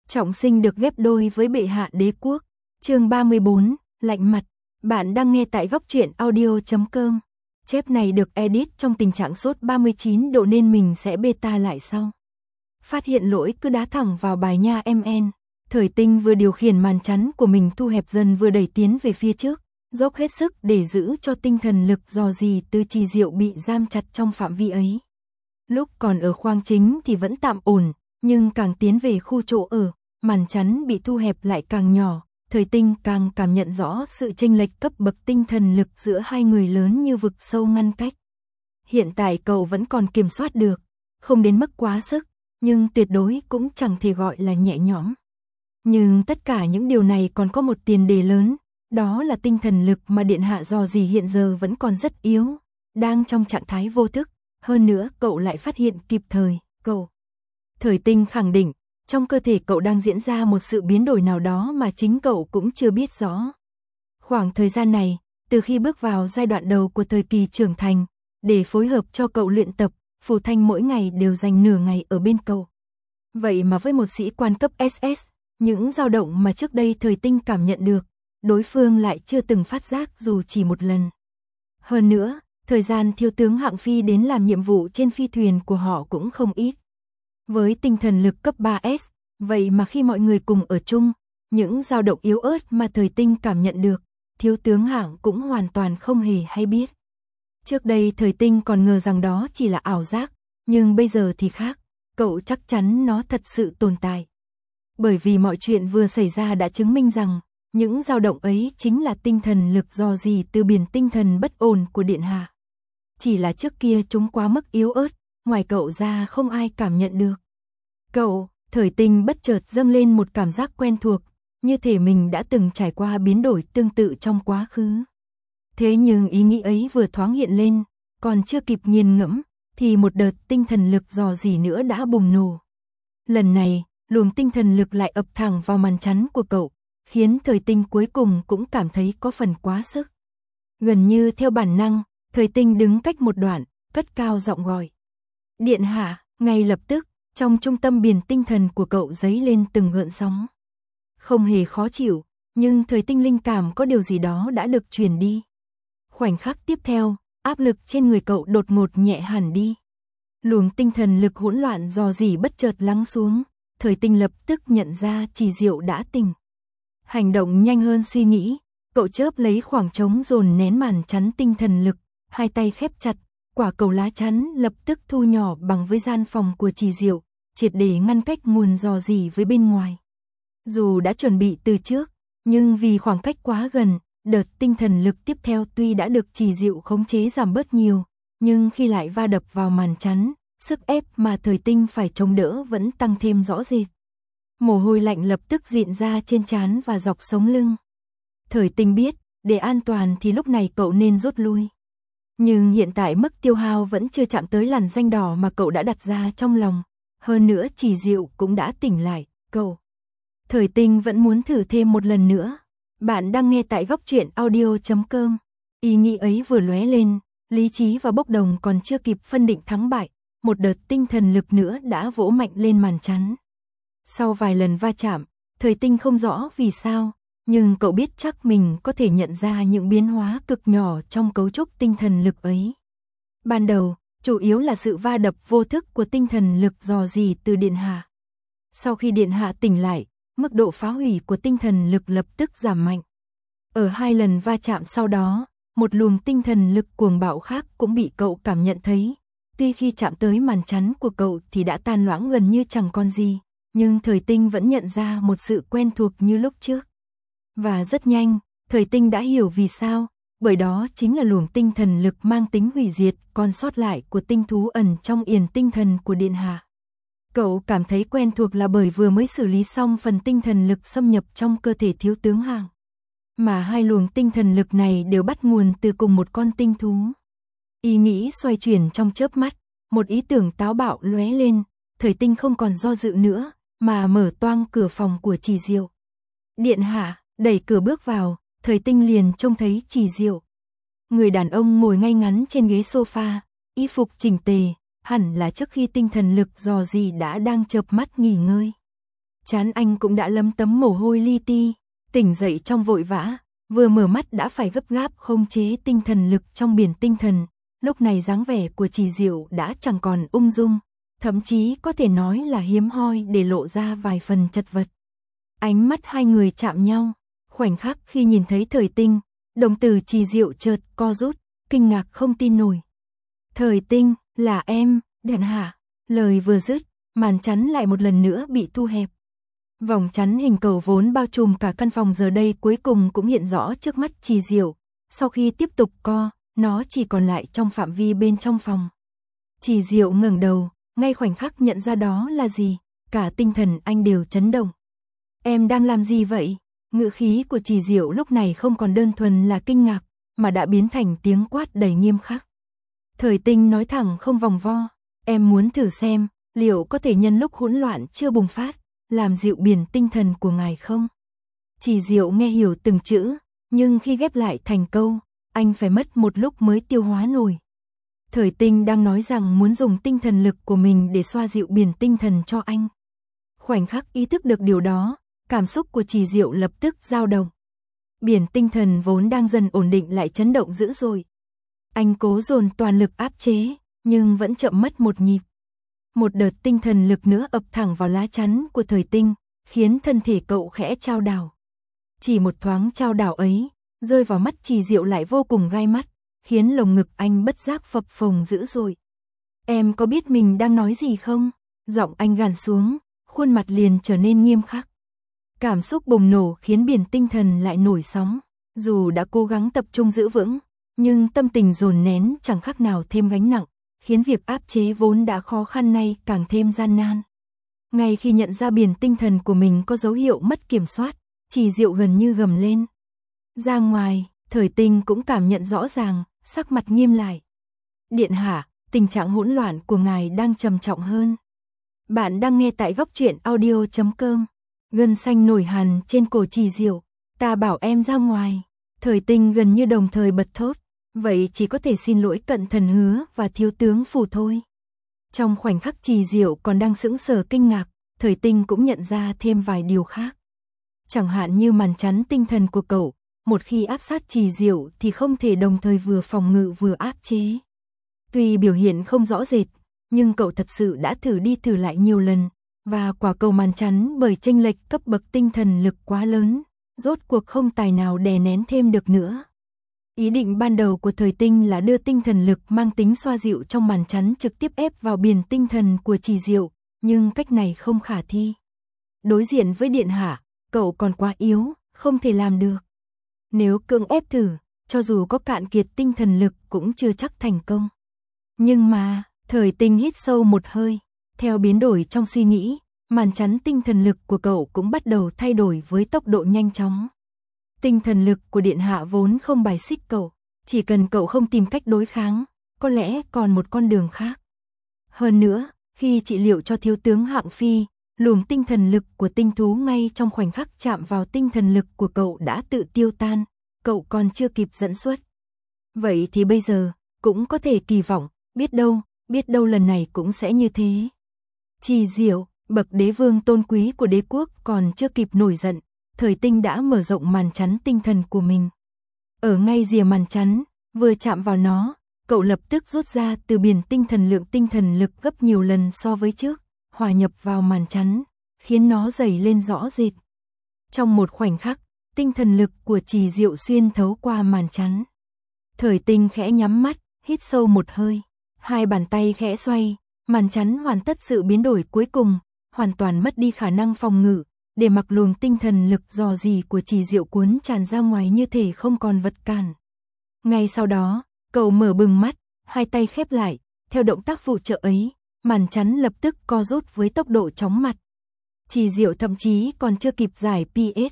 Trọng sinh được ghép đôi với bệ hạ đế quốc. Chương 34, lạnh mặt. Bạn đang nghe tại góc truyện audio.com. Chép này được edit trong tình trạng sốt 39 độ nên mình sẽ beta lại sau. Phát hiện lỗi cứ đá thẳng vào bài nha MN. Thời Tinh vừa điều khiển màn chắn của mình thu hẹp dần vừa đẩy tiến về phía trước, dốc hết sức để giữ cho tinh thần lực dò dỉ từ Trì Diệu bị giam chặt trong phạm vi ấy. Lúc còn ở khoang chính thì vẫn tạm ổn, nhưng càng tiến về khu chỗ ở, màn chắn bị thu hẹp lại càng nhỏ. Thời Tinh càng cảm nhận rõ sự chênh lệch cấp bậc tinh thần lực giữa hai người lớn như vực sâu ngăn cách. Hiện tại cậu vẫn còn kiểm soát được, không đến mức quá sức, nhưng tuyệt đối cũng chẳng thể gọi là nhẹ nhõm. Nhưng tất cả những điều này còn có một tiền đề lớn, đó là tinh thần lực mà Điện Hạ dò dỉ hiện giờ vẫn còn rất yếu, đang trong trạng thái vô thức, hơn nữa cậu lại phát hiện kịp thời, Thời Tinh khẳng định, trong cơ thể cậu đang diễn ra một sự biến đổi nào đó mà chính cậu cũng chưa biết rõ. Khoảng thời gian này, từ khi bước vào giai đoạn đầu của thời kỳ trưởng thành, để phối hợp cho cậu luyện tập, Phù Thanh mỗi ngày đều dành nửa ngày ở bên cậu. Vậy mà với một sĩ quan cấp SS, những dao động mà trước đây Thời Tinh cảm nhận được, đối phương lại chưa từng phát giác dù chỉ một lần. Hơn nữa, thời gian thiếu tướng Hạng Phi đến làm nhiệm vụ trên phi thuyền của họ cũng không ít. Với tinh thần lực cấp 3S, vậy mà khi mọi người cùng ở chung, những dao động yếu ớt mà Thời Tinh cảm nhận được, thiếu tướng Hạng cũng hoàn toàn không hề hay biết. Trước đây Thời Tinh còn ngờ rằng đó chỉ là ảo giác, nhưng bây giờ thì khác, cậu chắc chắn nó thật sự tồn tại. Bởi vì mọi chuyện vừa xảy ra đã chứng minh rằng, những dao động ấy chính là tinh thần lực dò dỉ từ biển tinh thần bất ổn của Điện Hạ. Chỉ là trước kia chúng quá mức yếu ớt, ngoài cậu ra không ai cảm nhận được. Thời Tinh bất chợt dâng lên một cảm giác quen thuộc, như thể mình đã từng trải qua biến đổi tương tự trong quá khứ. Thế nhưng ý nghĩ ấy vừa thoáng hiện lên, còn chưa kịp nghiền ngẫm, thì một đợt tinh thần lực dò dỉ nữa đã bùng nổ. Lần này, luồng tinh thần lực lại ập thẳng vào màn chắn của cậu, khiến Thời Tinh cuối cùng cũng cảm thấy có phần quá sức. Gần như theo bản năng, Thời Tinh đứng cách một đoạn, cất cao giọng gọi. Điện Hạ, ngay lập tức, trong trung tâm biển tinh thần của cậu dấy lên từng gợn sóng. Không hề khó chịu, nhưng Thời Tinh linh cảm có điều gì đó đã được truyền đi. Khoảnh khắc tiếp theo, áp lực trên người cậu đột ngột nhẹ hẳn đi. Luồng tinh thần lực hỗn loạn dò dỉ bất chợt lắng xuống, Thời Tinh lập tức nhận ra Trì Diệu đã tỉnh. Hành động nhanh hơn suy nghĩ, cậu chớp lấy khoảng trống dồn nén màn chắn tinh thần lực, hai tay khép chặt, quả cầu lá chắn lập tức thu nhỏ bằng với gian phòng của Trì Diệu, triệt để ngăn cách nguồn dò dỉ với bên ngoài. Dù đã chuẩn bị từ trước, nhưng vì khoảng cách quá gần, đợt tinh thần lực tiếp theo tuy đã được Trì Diệu khống chế giảm bớt nhiều, nhưng khi lại va đập vào màn chắn, sức ép mà Thời Tinh phải chống đỡ vẫn tăng thêm rõ rệt. Mồ hôi lạnh lập tức rịn ra trên trán và dọc sống lưng. Thời Tinh biết, để an toàn thì lúc này cậu nên rút lui. Nhưng hiện tại mức tiêu hao vẫn chưa chạm tới làn danh đỏ mà cậu đã đặt ra trong lòng. Hơn nữa Trì Diệu cũng đã tỉnh lại, Thời Tinh vẫn muốn thử thêm một lần nữa. Bạn đang nghe tại góc truyện audio.com. Ý nghĩ ấy vừa lóe lên, lý trí và bốc đồng còn chưa kịp phân định thắng bại, một đợt tinh thần lực nữa đã vỗ mạnh lên màn chắn. Sau vài lần va chạm, Thời Tinh không rõ vì sao, nhưng cậu biết chắc mình có thể nhận ra những biến hóa cực nhỏ trong cấu trúc tinh thần lực ấy. Ban đầu, chủ yếu là sự va đập vô thức của tinh thần lực dò dỉ từ Điện Hạ. Sau khi Điện Hạ tỉnh lại, mức độ phá hủy của tinh thần lực lập tức giảm mạnh. Ở hai lần va chạm sau đó, một luồng tinh thần lực cuồng bạo khác cũng bị cậu cảm nhận thấy. Tuy khi chạm tới màn chắn của cậu thì đã tan loãng gần như chẳng còn gì, nhưng Thời Tinh vẫn nhận ra một sự quen thuộc như lúc trước. Và rất nhanh, Thời Tinh đã hiểu vì sao, bởi đó chính là luồng tinh thần lực mang tính hủy diệt còn sót lại của tinh thú ẩn trong yền tinh thần của Điện Hạ. Cậu cảm thấy quen thuộc là bởi vừa mới xử lý xong phần tinh thần lực xâm nhập trong cơ thể thiếu tướng Hạng. Mà hai luồng tinh thần lực này đều bắt nguồn từ cùng một con tinh thú. Ý nghĩ xoay chuyển trong chớp mắt, một ý tưởng táo bạo lóe lên, Thời Tinh không còn do dự nữa, mà mở toang cửa phòng của Trì Diệu. Điện Hạ, đẩy cửa bước vào, Thời Tinh liền trông thấy Trì Diệu. Người đàn ông ngồi ngay ngắn trên ghế sofa, y phục chỉnh tề, hẳn là trước khi tinh thần lực dò dỉ đã đang chợp mắt nghỉ ngơi. Trán anh cũng đã lấm tấm mồ hôi li ti, tỉnh dậy trong vội vã, vừa mở mắt đã phải gấp gáp khống chế tinh thần lực trong biển tinh thần. Lúc này dáng vẻ của Trì Diệu đã chẳng còn ung dung, thậm chí có thể nói là hiếm hoi để lộ ra vài phần chật vật. Ánh mắt hai người chạm nhau, khoảnh khắc khi nhìn thấy Thời Tinh, đồng tử Trì Diệu chợt co rút, kinh ngạc không tin nổi. Thời Tinh, là em, Điện hạ. Lời vừa dứt, màn chắn lại một lần nữa bị thu hẹp. Vòng chắn hình cầu vốn bao trùm cả căn phòng giờ đây cuối cùng cũng hiện rõ trước mắt Trì Diệu. Sau khi tiếp tục co, nó chỉ còn lại trong phạm vi bên trong phòng. Trì Diệu ngẩng đầu, ngay khoảnh khắc nhận ra đó là gì, cả tinh thần anh đều chấn động. Em đang làm gì vậy? Ngữ khí của Trì Diệu lúc này không còn đơn thuần là kinh ngạc, mà đã biến thành tiếng quát đầy nghiêm khắc. Thời Tinh nói thẳng không vòng vo, em muốn thử xem, liệu có thể nhân lúc hỗn loạn chưa bùng phát, làm dịu biển tinh thần của ngài không? Trì Diệu nghe hiểu từng chữ, nhưng khi ghép lại thành câu, anh phải mất một lúc mới tiêu hóa nổi. Thời Tinh đang nói rằng muốn dùng tinh thần lực của mình để xoa dịu biển tinh thần cho anh. Khoảnh khắc ý thức được điều đó, cảm xúc của Trì Diệu lập tức dao động. Biển tinh thần vốn đang dần ổn định lại chấn động dữ dội. Anh cố dồn toàn lực áp chế, nhưng vẫn chậm mất một nhịp. Một đợt tinh thần lực nữa ập thẳng vào lá chắn của Thời Tinh, khiến thân thể cậu khẽ chao đảo. Chỉ một thoáng chao đảo ấy, rơi vào mắt Trì Diệu lại vô cùng gai mắt, khiến lồng ngực anh bất giác phập phồng dữ dội. Em có biết mình đang nói gì không? Giọng anh gằn xuống, khuôn mặt liền trở nên nghiêm khắc. Cảm xúc bùng nổ khiến biển tinh thần lại nổi sóng. Dù đã cố gắng tập trung giữ vững, nhưng tâm tình dồn nén chẳng khác nào thêm gánh nặng, khiến việc áp chế vốn đã khó khăn nay càng thêm gian nan. Ngay khi nhận ra biển tinh thần của mình có dấu hiệu mất kiểm soát, Trì Diệu gần như gầm lên. Ra ngoài, Thời Tinh cũng cảm nhận rõ ràng, sắc mặt nghiêm lại. Điện hạ, tình trạng hỗn loạn của ngài đang trầm trọng hơn. Bạn đang nghe tại Góc Truyện Audio.com. Gân xanh nổi hằn trên cổ Trì Diệu. Ta bảo em ra ngoài. Thời Tinh gần như đồng thời bật thốt. Vậy chỉ có thể xin lỗi Cận Thần Hứa và Thiếu tướng Phủ thôi. Trong khoảnh khắc Trì Diệu còn đang sững sờ kinh ngạc, Thời Tinh cũng nhận ra thêm vài điều khác. Chẳng hạn như màn chắn tinh thần của cậu, một khi áp sát Trì Diệu thì không thể đồng thời vừa phòng ngự vừa áp chế. Tuy biểu hiện không rõ rệt, nhưng cậu thật sự đã thử đi thử lại nhiều lần, và quả cầu màn chắn bởi chênh lệch cấp bậc tinh thần lực quá lớn, rốt cuộc không tài nào đè nén thêm được nữa. Ý định ban đầu của Thời Tinh là đưa tinh thần lực mang tính xoa dịu trong màn chắn trực tiếp ép vào biển tinh thần của Trì Diệu, nhưng cách này không khả thi. Đối diện với điện hạ, cậu còn quá yếu, không thể làm được. Nếu cưỡng ép thử, cho dù có cạn kiệt tinh thần lực cũng chưa chắc thành công. Nhưng mà, Thời Tinh hít sâu một hơi, theo biến đổi trong suy nghĩ, màn chắn tinh thần lực của cậu cũng bắt đầu thay đổi với tốc độ nhanh chóng. Tinh thần lực của điện hạ vốn không bài xích cậu, chỉ cần cậu không tìm cách đối kháng, có lẽ còn một con đường khác. Hơn nữa, khi trị liệu cho thiếu tướng Hạng Phi, luồng tinh thần lực của tinh thú ngay trong khoảnh khắc chạm vào tinh thần lực của cậu đã tự tiêu tan, cậu còn chưa kịp dẫn xuất. Vậy thì bây giờ, cũng có thể kỳ vọng, biết đâu lần này cũng sẽ như thế. Trì Diệu, bậc đế vương tôn quý của đế quốc còn chưa kịp nổi giận, Thời Tinh đã mở rộng màn chắn tinh thần của mình. Ở ngay rìa màn chắn, vừa chạm vào nó, cậu lập tức rút ra từ biển tinh thần lượng tinh thần lực gấp nhiều lần so với trước, hòa nhập vào màn chắn, khiến nó dày lên rõ rệt. Trong một khoảnh khắc, tinh thần lực của Trì Diệu xuyên thấu qua màn chắn. Thời Tinh khẽ nhắm mắt, hít sâu một hơi, hai bàn tay khẽ xoay, màn chắn hoàn tất sự biến đổi cuối cùng, hoàn toàn mất đi khả năng phòng ngự, để mặc luồng tinh thần lực dò dỉ của Trì Diệu cuốn tràn ra ngoài như thể không còn vật cản. Ngay sau đó, cậu mở bừng mắt, hai tay khép lại, theo động tác phụ trợ ấy, màn chắn lập tức co rút với tốc độ chóng mặt. Trì Diệu thậm chí còn chưa kịp giải PS,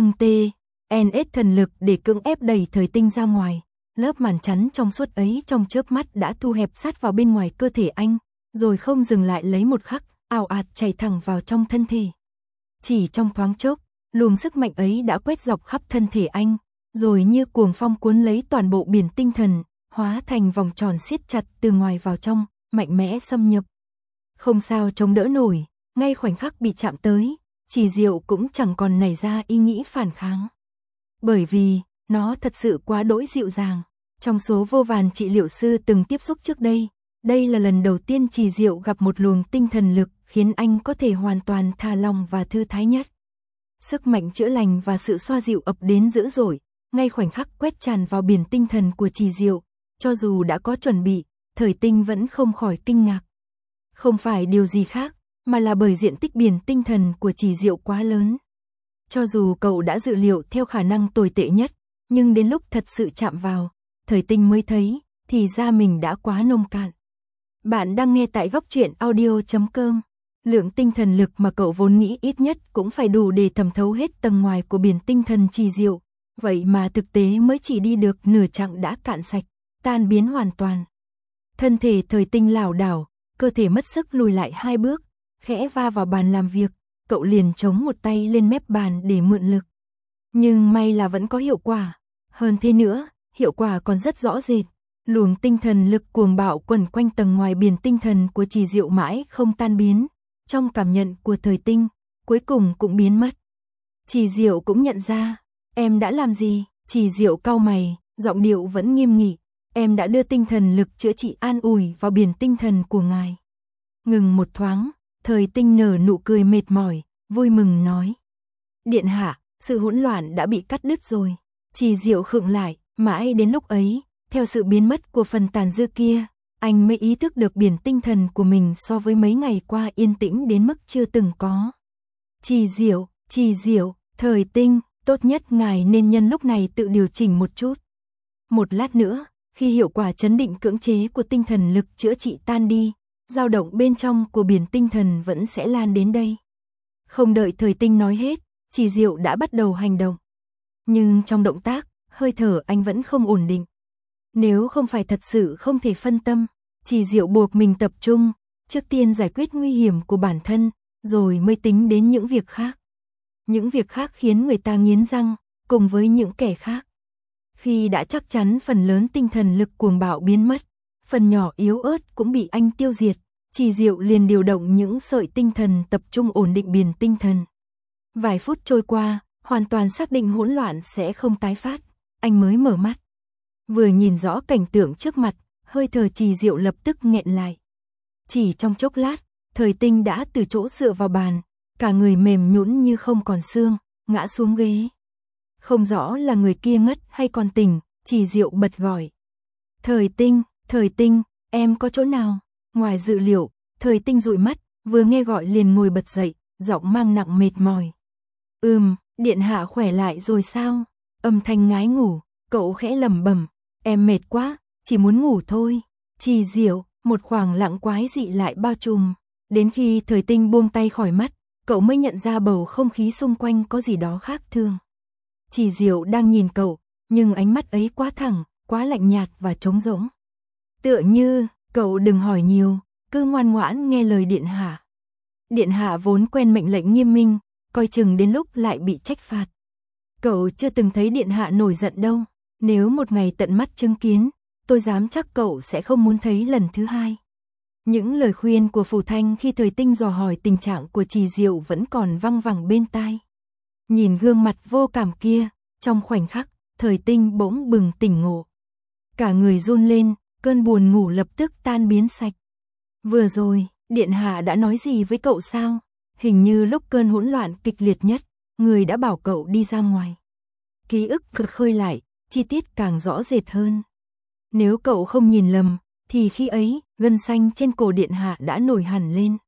NS thần lực để cưỡng ép đẩy Thời Tinh ra ngoài. Lớp màn chắn trong suốt ấy trong chớp mắt đã thu hẹp sát vào bên ngoài cơ thể anh, rồi không dừng lại lấy một khắc, ào ạt chảy thẳng vào trong thân thể. Chỉ trong thoáng chốc, luồng sức mạnh ấy đã quét dọc khắp thân thể anh, rồi như cuồng phong cuốn lấy toàn bộ biển tinh thần, hóa thành vòng tròn siết chặt từ ngoài vào trong, mạnh mẽ xâm nhập. Không sao chống đỡ nổi, ngay khoảnh khắc bị chạm tới, Chỉ Diệu cũng chẳng còn nảy ra ý nghĩ phản kháng. Bởi vì, nó thật sự quá đỗi dịu dàng. Trong số vô vàn trị liệu sư từng tiếp xúc trước đây, đây là lần đầu tiên Chỉ Diệu gặp một luồng tinh thần lực khiến anh có thể hoàn toàn thả lỏng và thư thái nhất. Sức mạnh chữa lành và sự xoa dịu ập đến dữ dội, ngay khoảnh khắc quét tràn vào biển tinh thần của Chỉ Diệu. Cho dù đã có chuẩn bị, Thời Tinh vẫn không khỏi kinh ngạc. Không phải điều gì khác, mà là bởi diện tích biển tinh thần của Chỉ Diệu quá lớn. Cho dù cậu đã dự liệu theo khả năng tồi tệ nhất, nhưng đến lúc thật sự chạm vào, Thời Tinh mới thấy, thì ra mình đã quá nông cạn. Bạn đang nghe tại góc truyện audio.com. Lượng tinh thần lực mà cậu vốn nghĩ ít nhất cũng phải đủ để thẩm thấu hết tầng ngoài của biển tinh thần Chỉ Diệu, vậy mà thực tế mới chỉ đi được nửa chặng đã cạn sạch, tan biến hoàn toàn. Thân thể Thời Tinh lảo đảo, cơ thể mất sức lùi lại 2 bước, khẽ va vào bàn làm việc, cậu liền chống một tay lên mép bàn để mượn lực. Nhưng may là vẫn có hiệu quả. Hơn thế nữa, hiệu quả còn rất rõ rệt. Luồng tinh thần lực cuồng bạo quẩn quanh tầng ngoài biển tinh thần của Chỉ Diệu mãi không tan biến. Trong cảm nhận của Thời Tinh, cuối cùng cũng biến mất. Chỉ Diệu cũng nhận ra, em đã làm gì? Chỉ Diệu cau mày, giọng điệu vẫn nghiêm nghị. Em đã đưa tinh thần lực chữa trị an ủi vào biển tinh thần của ngài. Ngừng một thoáng, Thời Tinh nở nụ cười mệt mỏi, vui mừng nói. Điện hạ, sự hỗn loạn đã bị cắt đứt rồi. Chỉ Diệu khựng lại, mãi đến lúc ấy, theo sự biến mất của phần tàn dư kia, anh mới ý thức được biển tinh thần của mình so với mấy ngày qua yên tĩnh đến mức chưa từng có. Chỉ Diệu, Thời Tinh, tốt nhất ngài nên nhân lúc này tự điều chỉnh một chút. Một lát nữa, khi hiệu quả chấn định cưỡng chế của tinh thần lực chữa trị tan đi, dao động bên trong của biển tinh thần vẫn sẽ lan đến đây. Không đợi Thời Tinh nói hết, Chỉ Diệu đã bắt đầu hành động. Nhưng trong động tác, hơi thở anh vẫn không ổn định. Nếu không phải thật sự không thể phân tâm, Chỉ Diệu buộc mình tập trung, trước tiên giải quyết nguy hiểm của bản thân, rồi mới tính đến những việc khác. Những việc khác khiến người ta nghiến răng, cùng với những kẻ khác. Khi đã chắc chắn phần lớn tinh thần lực cuồng bạo biến mất, phần nhỏ yếu ớt cũng bị anh tiêu diệt, Chỉ Diệu liền điều động những sợi tinh thần tập trung ổn định biển tinh thần. Vài phút trôi qua, hoàn toàn xác định hỗn loạn sẽ không tái phát, anh mới mở mắt. Vừa nhìn rõ cảnh tượng trước mặt, hơi thở Chỉ Diệu lập tức nghẹn lại. Chỉ trong chốc lát, Thời Tinh đã từ chỗ dựa vào bàn, cả người mềm nhũn như không còn xương, ngã xuống ghế. Không rõ là người kia ngất hay còn tỉnh, Chỉ Diệu bật gọi. Thời Tinh, em có chỗ nào? Ngoài dự liệu, Thời Tinh dụi mắt, vừa nghe gọi liền ngồi bật dậy, giọng mang nặng mệt mỏi. Điện hạ khỏe lại rồi sao? Âm thanh ngái ngủ, cậu khẽ lẩm bẩm, em mệt quá, chỉ muốn ngủ thôi. Chỉ Diệu, một khoảng lặng quái dị lại bao trùm. Đến khi Thời Tinh buông tay khỏi mắt, cậu mới nhận ra bầu không khí xung quanh có gì đó khác thường. Chỉ Diệu đang nhìn cậu, nhưng ánh mắt ấy quá thẳng, quá lạnh nhạt và trống rỗng. Tựa như, cậu đừng hỏi nhiều, cứ ngoan ngoãn nghe lời điện hạ. Điện hạ vốn quen mệnh lệnh nghiêm minh, coi chừng đến lúc lại bị trách phạt. Cậu chưa từng thấy điện hạ nổi giận đâu, nếu một ngày tận mắt chứng kiến, tôi dám chắc cậu sẽ không muốn thấy lần thứ hai. Những lời khuyên của Phù Thanh khi Thời Tinh dò hỏi tình trạng của Chỉ Diệu vẫn còn văng vẳng bên tai. Nhìn gương mặt vô cảm kia, trong khoảnh khắc, Thời Tinh bỗng bừng tỉnh ngộ. Cả người run lên, cơn buồn ngủ lập tức tan biến sạch. Vừa rồi, điện hạ đã nói gì với cậu sao? Hình như lúc cơn hỗn loạn kịch liệt nhất, người đã bảo cậu đi ra ngoài. Ký ức cực khơi lại, chi tiết càng rõ rệt hơn. Nếu cậu không nhìn lầm, thì khi ấy, gân xanh trên cổ điện hạ đã nổi hẳn lên.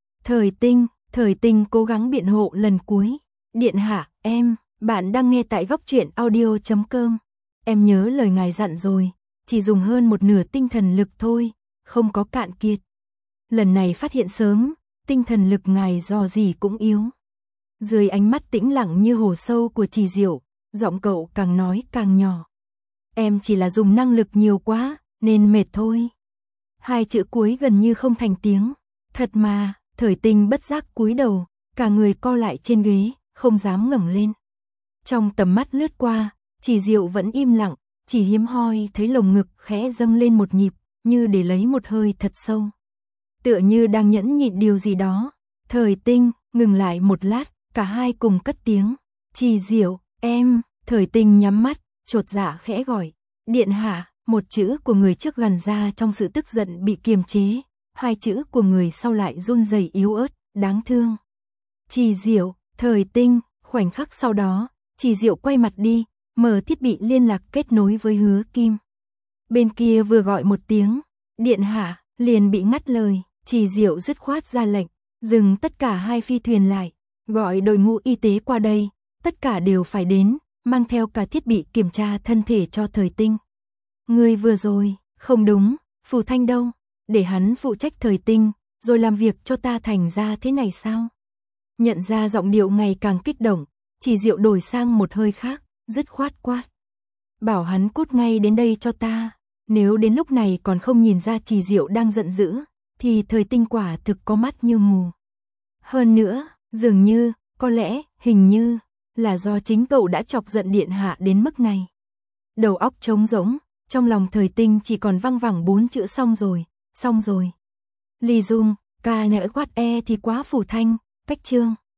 Thời Tinh cố gắng biện hộ lần cuối. Điện hạ, bạn đang nghe tại góc truyện audio.com. Em nhớ lời ngài dặn rồi, chỉ dùng hơn một nửa tinh thần lực thôi, không có cạn kiệt. Lần này phát hiện sớm, tinh thần lực ngài dò gì cũng yếu. Dưới ánh mắt tĩnh lặng như hồ sâu của Chỉ Diệu, giọng cậu càng nói càng nhỏ. Em chỉ là dùng năng lực nhiều quá, nên mệt thôi. Hai chữ cuối gần như không thành tiếng. Thật mà, Thời Tinh bất giác cúi đầu, cả người co lại trên ghế, không dám ngẩng lên. Trong tầm mắt lướt qua, Chỉ Diệu vẫn im lặng, chỉ hiếm hoi thấy lồng ngực khẽ dâng lên một nhịp, như để lấy một hơi thật sâu. Tựa như đang nhẫn nhịn điều gì đó. Thời Tinh ngừng lại một lát, cả hai cùng cất tiếng. Trì Diệu, em. Thời Tinh nhắm mắt, chột dạ khẽ gọi. Điện hạ. Một chữ của người trước gằn ra trong sự tức giận bị kiềm chế, hai chữ của người sau lại run rẩy yếu ớt, đáng thương. Trì Diệu, Thời Tinh. Khoảnh khắc sau đó, Trì Diệu quay mặt đi, mở thiết bị liên lạc kết nối với Hứa Kim. Bên kia vừa gọi một tiếng, điện hạ, liền bị ngắt lời. Trì Diệu dứt khoát ra lệnh, dừng tất cả hai phi thuyền lại, gọi đội ngũ y tế qua đây, tất cả đều phải đến, mang theo cả thiết bị kiểm tra thân thể cho Thời Tinh. Người vừa rồi, không đúng, Phù Thanh đâu, để hắn phụ trách Thời Tinh, rồi làm việc cho ta thành ra thế này sao? Nhận ra giọng điệu ngày càng kích động, Trì Diệu đổi sang một hơi khác, dứt khoát quát. Bảo hắn cút ngay đến đây cho ta, nếu đến lúc này còn không nhìn ra Trì Diệu đang giận dữ, thì Thời Tinh quả thực có mắt như mù. Hơn nữa, dường như, có lẽ, hình như, là do chính cậu đã chọc giận điện hạ đến mức này. Đầu óc trống rỗng, trong lòng Thời Tinh chỉ còn văng vẳng 4 chữ xong rồi. Ly Dung, ca nỡ quát e thì quá Phù Thanh, cách chương.